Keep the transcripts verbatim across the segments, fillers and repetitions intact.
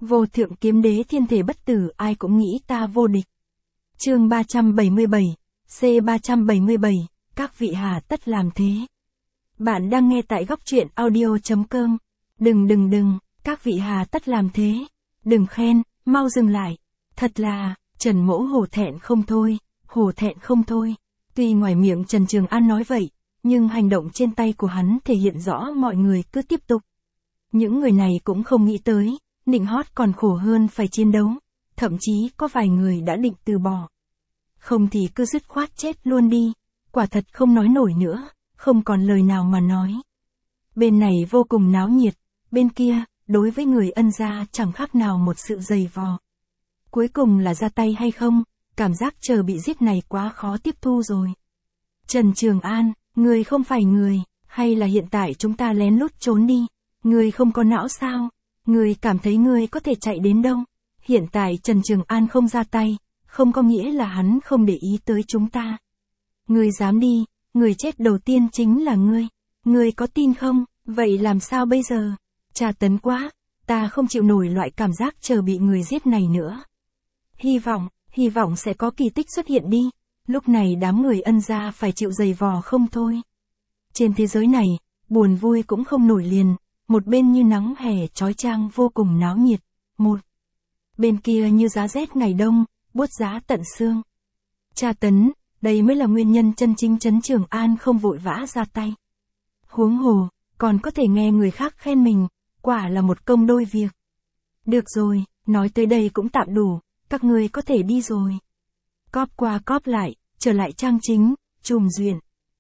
Vô thượng kiếm đế thiên thể bất tử, ai cũng nghĩ ta vô địch. Chương ba trăm bảy mươi bảy, C ba trăm bảy mươi bảy, các vị hà tất làm thế. Bạn đang nghe tại góc truyện audio chấm com. Đừng đừng đừng, các vị hà tất làm thế. Đừng khen, mau dừng lại. Thật là, Trần Mỗ hổ thẹn không thôi, hổ thẹn không thôi. Tuy ngoài miệng Trần Trường An nói vậy, nhưng hành động trên tay của hắn thể hiện rõ mọi người cứ tiếp tục. Những người này cũng không nghĩ tới, nịnh hót còn khổ hơn phải chiến đấu, thậm chí có vài người đã định từ bỏ. Không thì cứ dứt khoát chết luôn đi, quả thật không nói nổi nữa, không còn lời nào mà nói. Bên này vô cùng náo nhiệt, bên kia, đối với người Ân gia chẳng khác nào một sự giày vò. Cuối cùng là ra tay hay không, cảm giác chờ bị giết này quá khó tiếp thu rồi. Trần Trường An, người không phải người, hay là hiện tại chúng ta lén lút trốn đi, người không có não sao, người cảm thấy người có thể chạy đến đâu. Hiện tại Trần Trường An không ra tay, không có nghĩa là hắn không để ý tới chúng ta. Người dám đi, người chết đầu tiên chính là ngươi, người có tin không, vậy làm sao bây giờ? Tra tấn quá, ta không chịu nổi loại cảm giác chờ bị người giết này nữa. Hy vọng, hy vọng sẽ có kỳ tích xuất hiện đi, lúc này đám người Ân gia phải chịu giày vò không thôi. Trên thế giới này, buồn vui cũng không nổi liền, một bên như nắng hè chói chang vô cùng náo nhiệt, một bên kia như giá rét ngày đông, buốt giá tận xương. Tra tấn, đây mới là nguyên nhân chân chính Trần Trường An không vội vã ra tay. Huống hồ, còn có thể nghe người khác khen mình, quả là một công đôi việc. Được rồi, nói tới đây cũng tạm đủ, các ngươi có thể đi rồi. Cóp qua cóp lại, trở lại trang chính, trùm duyện.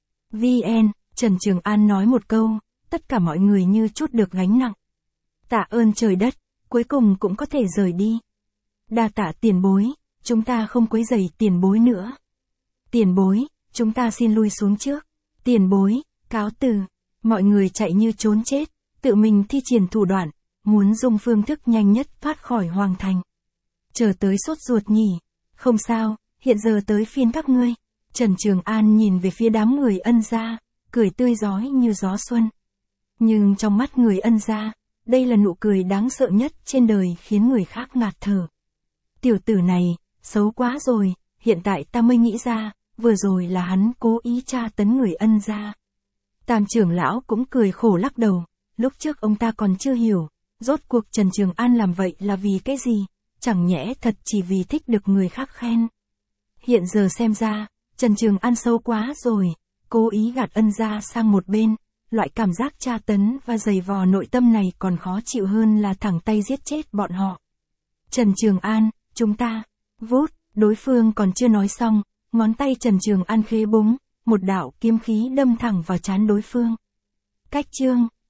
vê en, Trần Trường An nói một câu, tất cả mọi người như chút được gánh nặng. Tạ ơn trời đất, cuối cùng cũng có thể rời đi. Đa tạ tiền bối, chúng ta không quấy rầy tiền bối nữa. Tiền bối, chúng ta xin lui xuống trước. Tiền bối, cáo từ. Mọi người chạy như trốn chết, tự mình thi triển thủ đoạn, muốn dùng phương thức nhanh nhất thoát khỏi hoàng thành. Chờ tới sốt ruột nhỉ, không sao, hiện giờ tới phiên các ngươi. Trần Trường An nhìn về phía đám người Ân gia, cười tươi rói như gió xuân. Nhưng trong mắt người Ân gia, đây là nụ cười đáng sợ nhất trên đời, khiến người khác ngạt thở. Tiểu tử này, xấu quá rồi, hiện tại ta mới nghĩ ra, vừa rồi là hắn cố ý tra tấn người Ân gia. Tam trưởng lão cũng cười khổ lắc đầu, lúc trước ông ta còn chưa hiểu, rốt cuộc Trần Trường An làm vậy là vì cái gì, chẳng nhẽ thật chỉ vì thích được người khác khen. Hiện giờ xem ra, Trần Trường An xấu quá rồi, cố ý gạt Ân gia sang một bên, loại cảm giác tra tấn và giày vò nội tâm này còn khó chịu hơn là thẳng tay giết chết bọn họ. Trần Trường An, chúng ta, vút, đối phương còn chưa nói xong, ngón tay Trần Trường An khẽ búng, một đạo kiếm khí đâm thẳng vào trán đối phương. Cách chương